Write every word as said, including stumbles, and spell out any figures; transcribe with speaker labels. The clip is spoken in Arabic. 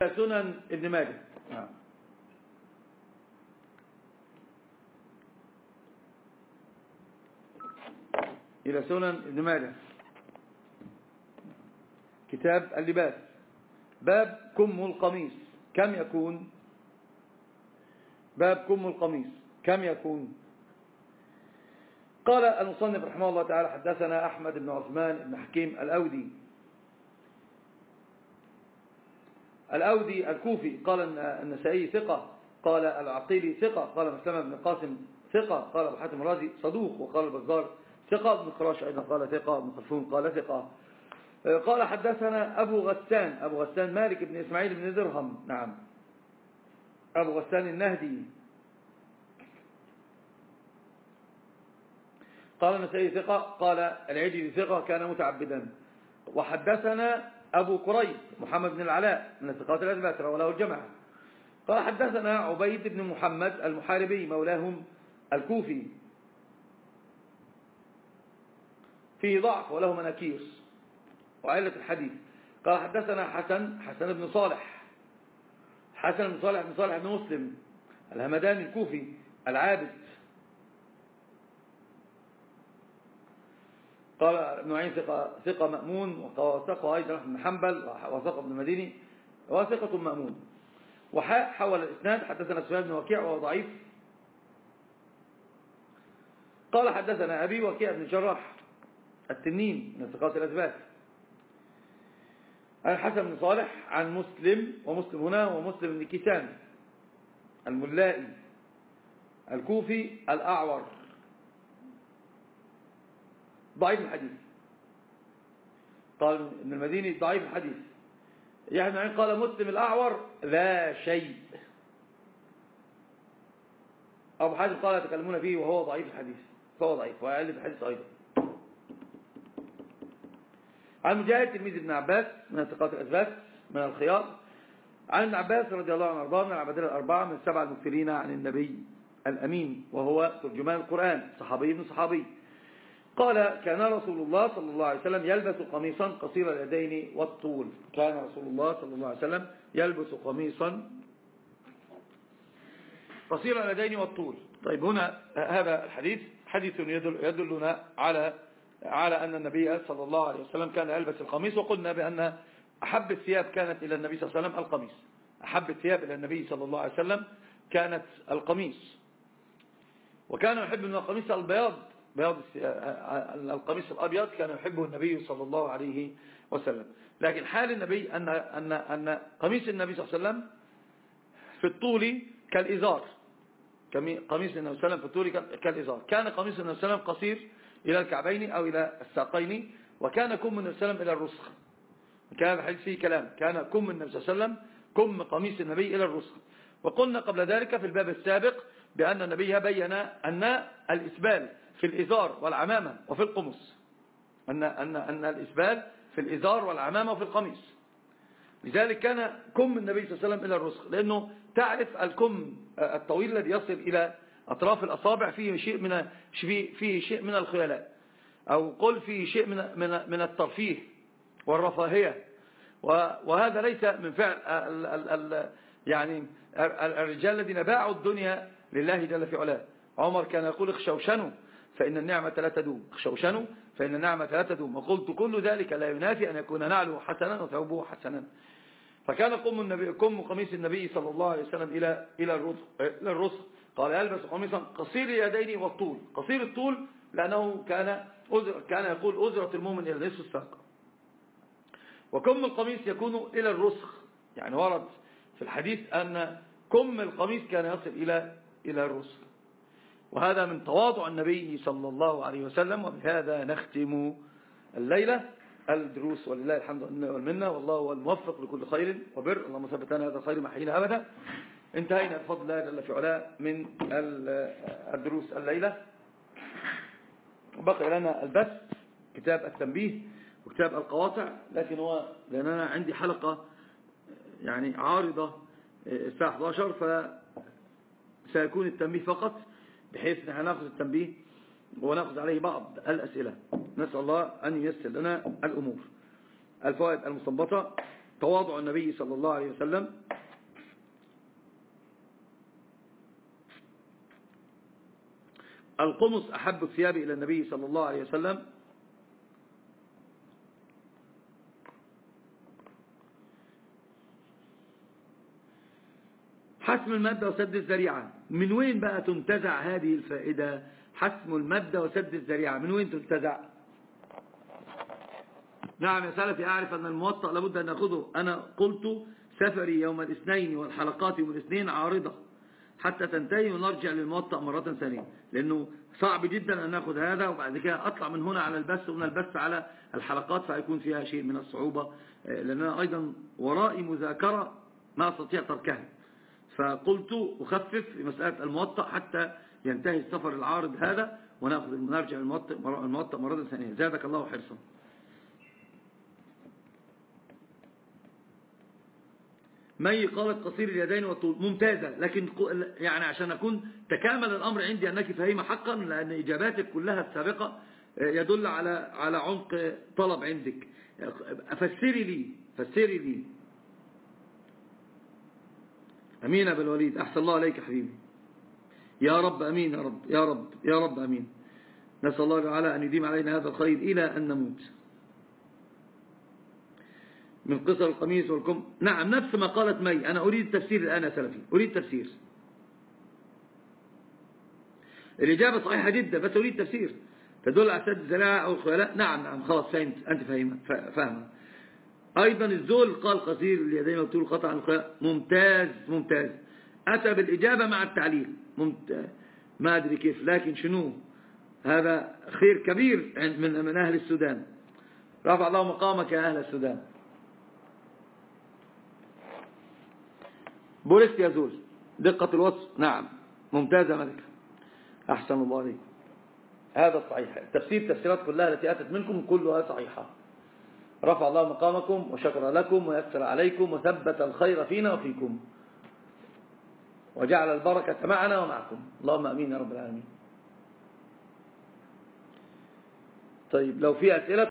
Speaker 1: سنن ابن ماجه. نعم. إلى سنن ابن ماجه كتاب اللباس، باب كم القميص كم يكون؟ باب كم القميص كم يكون؟ قال المصنف رحمه الله تعالى: حدثنا أحمد بن عثمان بن حكيم الأودي الأودي الكوفي، قال النسائي ثقة، قال العقيلي ثقة، قال مسلم بن قاسم ثقة، قال أبو حاتم الرازي صدوق، وقال البزار ثقة، ابن خراش أيضا قال ثقة، ابن خلفون قال ثقة. قال حدثنا أبو غسان أبو غسان مالك بن إسماعيل بن درهم، نعم، أبو غسان النهدي، قال النسائي ثقة، قال العجلي ثقة كان متعبدا. وحدثنا أبو كريب محمد بن العلاء من الثقات الأثبات وله الجماعة، قال حدثنا عبيد بن محمد المحاربي مولاهم الكوفي، فيه ضعف وله مناكير وعلة الحديث. قال حدثنا حسن حسن بن صالح حسن بن صالح بن صالح بن مسلم الهمداني الكوفي العابد، قال ابن عين ثقة, ثقة مأمون، وثقه أيضا بن حنبل، وثقه ابن المديني، وثقة مأمون. وحول الإسناد حدثنا سفيان بن وكيع وهو ضعيف، قال حدثنا أبي وكيع بن جراح التنين من الثقات الأثبات عن حسن بن صالح عن مسلم، ومسلم هنا ومسلم بن كيسان الملائي الكوفي الأعور ضعيف الحديث، قال ابن المديني ضعيف الحديث. يحيى بن معين قال مسلم الأعور لا شيء. أبو حاتم قال يتكلمون فيه وهو ضعيف الحديث، فهو ضعيف ويعلم الحديث أيضا. عن مجاهد تلميذ ابن عباس من الثقات الأثبات من الخيار، عن ابن عباس رضي الله عنه وارضاه من العبادلة الأربعة من السبعة المكثرين عن النبي الأمين، وهو ترجمان القرآن، صحابي ابن صحابي، قال كان رسول الله صلى الله عليه وسلم يلبس قميصا قصير اليدين والطول. كان رسول الله صلى الله عليه وسلم يلبس قميصا قصير اليدين والطول. طيب، هنا هذا الحديث حديث يدل يدلنا على على أن النبي صلى الله عليه وسلم كان يلبس القميص، وقلنا بأن أحب الثياب كانت إلى النبي صلى الله عليه وسلم القميص، أحب الثياب إلى النبي صلى الله عليه وسلم كانت القميص، وكان يحب من القميص البياض، بياض القميص الأبيض كان يحبه النبي صلى الله عليه وسلم. لكن حال النبي أن أن أن قميص النبي صلى الله عليه وسلم في الطول كالإزار، قميص النبي صلى الله عليه وسلم في الطول كالإزار، كان قميص النبي صلى الله عليه وسلم قصير إلى الكعبين أو إلى الساقين، وكان كم النبي صلى الله عليه وسلم إلى الرسخ. كان الحديث فيه كلام، كان كم النبي صلى الله عليه وسلم كم قميص النبي إلى الرسخ. وقلنا قبل ذلك في الباب السابق بأن النبي بين أن الإسبال في الإزار والعمامة وفي القمص، أن, أن, أن الإسبال في الإزار والعمامة وفي القميص. لذلك كان كم النبي صلى الله عليه وسلم إلى الرسخ، لأنه تعرف الكم الطويل الذي يصل إلى أطراف الأصابع فيه شيء من فيه شيء من الخيلاء، أو قل فيه شيء من من من الترفيه والرفاهية، وهذا ليس من فعل ال ال ال يعني الرجال الذين باعوا الدنيا لله جل في علاه. عمر كان يقول اخشوشنوا فإن النعمة لا تدوم، اخشوشنوا فإن النعمة لا تدوم، وقلت كل ذلك لا ينافي أن يكون نعله حسنا وثوبه حسنا. فكان قم النبي كم قميص النبي صلى الله عليه وسلم إلى إلى الرسخ إلى الرسخ قال يلبس قميصا قصير اليدين والطول، قصير الطول لأنه كان كان يقول أزرة المؤمن إلى نصف الساق، وكم القميص يكون إلى الرسخ، يعني ورد في الحديث أن كم القميص كان يصل إلى إلى الرسخ. وهذا من تواضع النبي صلى الله عليه وسلم. وبهذا نختم الليلة الدروس، ولله الحمد والمنة، والله هو الموفق لكل خير وبر. اللهم ثبتنا هذا الخير محينا أبدا. انتهينا بفضل الله جل في علاه من الدروس الليلة، وبقي لنا البث كتاب التنبيه وكتاب القواطع، لكن هو لأننا عندي حلقة يعني عارضة الساعة إحدى عشرة فسيكون التنبيه فقط، بحيث نحن نأخذ التنبيه ونأخذ عليه بعض الأسئلة. نسأل الله أن ييسر لنا الأمور. الفوائد المستنبطة: تواضع النبي صلى الله عليه وسلم. القمص أحب الثياب إلى النبي صلى الله عليه وسلم. حسم المادة وسد الذريعة. من وين بقى تنتزع هذه الفائدة؟ حسم المادة وسد الذريعة من وين تنتزع؟ نعم يا سلفي، أعرف أن الموطأ لابد أن نأخذه. أنا قلت سفري يوم الاثنين والحلقات يوم الاثنين عارضة حتى تنتهي ونرجع للموطأ مرة ثانية، لأنه صعب جدا أن نأخذ هذا وبعد كده أطلع من هنا على البث ومن البث على الحلقات، فيكون فيها شيء من الصعوبة، لأننا أيضا ورائي مذاكرة ما أستطيع تركها. فقلت أخفف في مسألة الموطأ حتى ينتهي السفر العارض هذا ونأخذ نرجع الموطأ مرة ثانية. زادك الله حرصا. مي قالت قصير اليدين والطول. ممتازة، لكن يعني عشان أكون تكامل الأمر عندي أنك فهيمة حقا، لأن إجاباتك كلها السابقة يدل على على عمق طلب عندك. فسري لي فسري لي. أمين أبا الوليد، أحسن الله عليك حبيبي. يا رب أمين، يا رب يا رب يا رب أمين. نسأل الله تعالى أن يديم علينا هذا الخير إلى أن نموت. من قصر القميص والكم. نعم، نفس ما قالت مي. أنا أريد التفسير الآن يا سلفي، أريد تفسير. الإجابة صحيحة جدا بس أريد تفسير تدل على سد الزراعة أو الخيلاء. نعم نعم خلاص فهمت، أنت فاهمة فاهمة. أيضا الزول قال قصير اليدين وطول قطع عن الخيلاء. ممتاز ممتاز. أتى بالإجابة مع التعليل. ممتاز. ما أدري كيف، لكن شنو هذا خير كبير من من أهل السودان. رفع الله مقامك يا أهل السودان. بورست يا زول، دقة الوصف. نعم ممتازة ملك، أحسن الله عليك. هذا صحيح. التفسير تفسيرات كلها التي أتت منكم كلها صحيحة. رفع الله مقامكم وشكر لكم ويسر عليكم وثبت الخير فينا وفيكم وجعل البركة معنا ومعكم. اللهم أمين يا رب العالمين. طيب لو في أسئلة